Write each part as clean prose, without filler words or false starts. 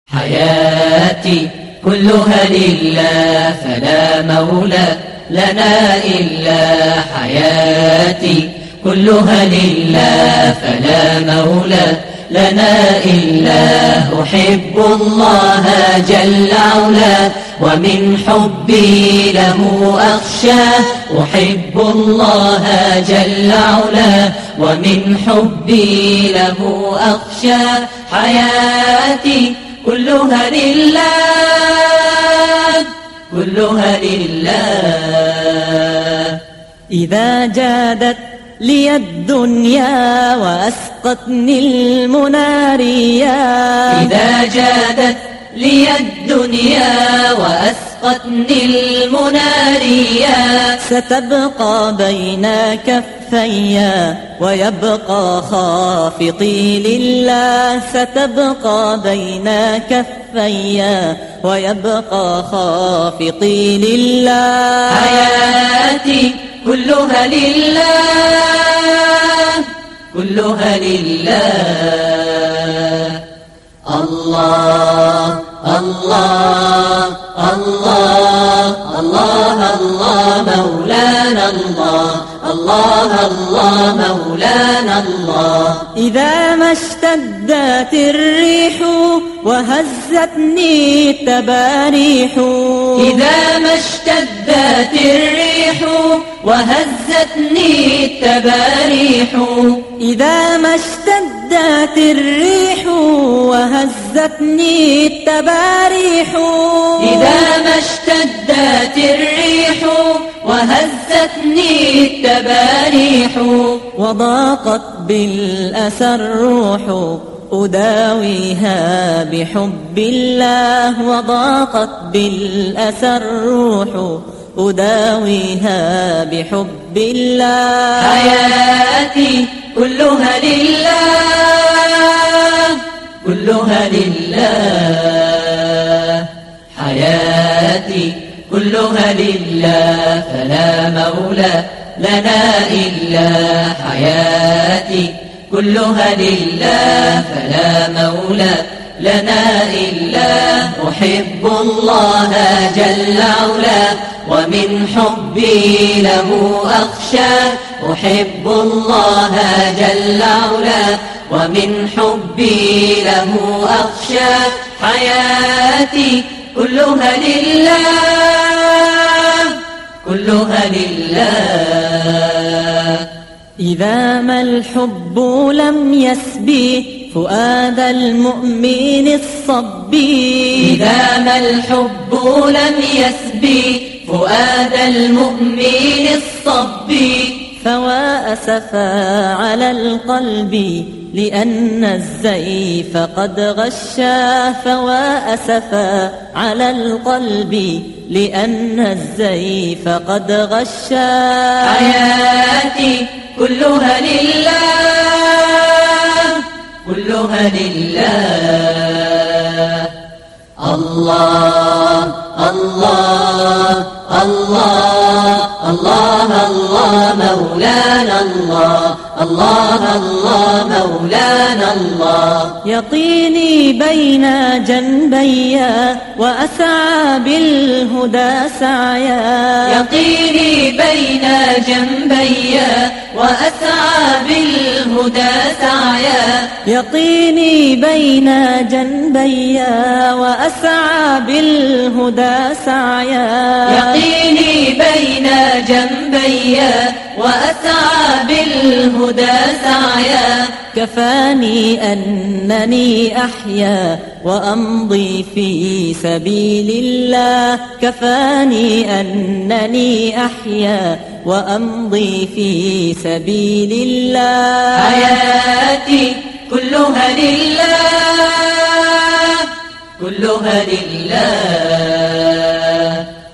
حياتي كلها لله فلا مولى لنا إلا حياتي كلها لله فلا مولى لنا إلا أحب الله جل علاه ومن حبي له أخشاه أحب الله جل علاه ومن حبي له أخشاه حياتي كلها لله كلها لله إذا جادت لي الدنيا وأسقتني المناريا إذا جادت لي الدنيا وأسقتني المناريا ستبقى بين كفيا ويبقى خافقي لله ستبقى بين كفيا ويبقى خافقي لله حياتي كلها لله كلها لله الله الله الله الله الله مولانا الله الله الله مولانا الله إذا ما اشتدت الريح وهزتني التباريح إذا ما اشتدت الريح وهزتني التباريح إذا ما اشتدت الريح وهزتني التباريح إذا ما اشتدت الريح وهزتني التباريح وضاقت بالأسى الروح أداويها بحب الله وضاقت بالأسى الروح أداويها بحب الله حياتي كلها لله كلها لله حياتي كلها لله فلا مولى لنا إلا حياتي كلها لله فلا مولى لنا إلا أحب الله جل علاه ومن حبي له أخشاه أحب الله جل علاه ومن حبي له أخشاه حياتي كلها لله كلها لله إذا ما الحب لم يسبي فؤاد المؤمن الصبي إذا ما الحب لم يسبي فؤاد المؤمن الصبي فوا أسفا على القلب لأن الزيف قد غشاه فوا أسفا على القلب لأن الزيف قد غشاه حياتي كلها لله كلها لله الله الله الله الله الله مولانا الله الله الله مولانا الله يقيني بين جنبي وأسعى بالهدى سعيا يقيني بين جنبي وأسعى بالهدى سعيا يقيني بين جنبي وأسعى بالهدى سعيا يقيني بين جنبي وأسعى بالهدى سعيا كفاني أنني أحيا وأمضي في سبيل الله كفاني أنني أحيا وأمضي في سبيل الله حياتي كلها لله كلها لله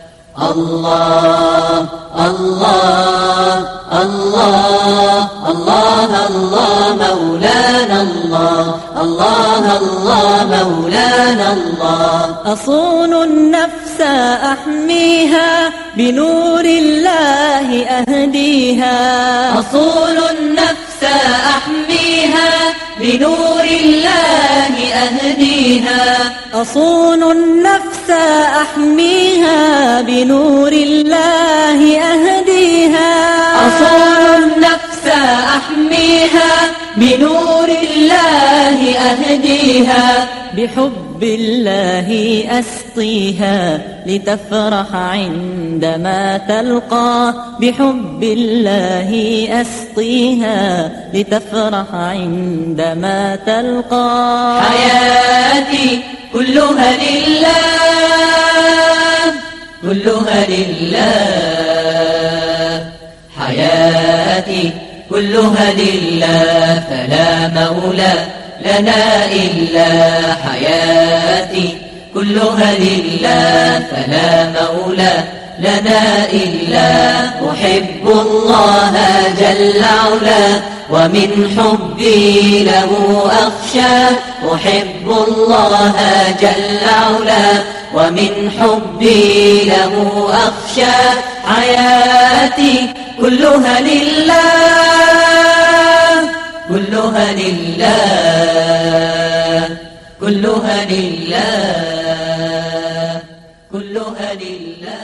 الله الله الله الله الله مولانا الله الله الله مولانا الله أصون النفس أحميها بنور الله أهديها أصون النفس أحميها بنور الله أهديها أهديها أصون النفس أحميها بنور الله أهديها أصون النفس أحميها بنور الله أهديها بحب الله أسقيها لتفرح عندما تلقى بحب الله أسقيها لتفرح عندما تلقى حياتي كلها لله كلها لله حياتي كلها لله فلا مولى لنا إلا حياتي كلها لله فلا مولى لنا إلا أحب الله جل علا ومن حبي له أخشى أحب الله جل علا ومن حبي له أخشى حياتي كلها لله كلها لله كلها لله كلها لله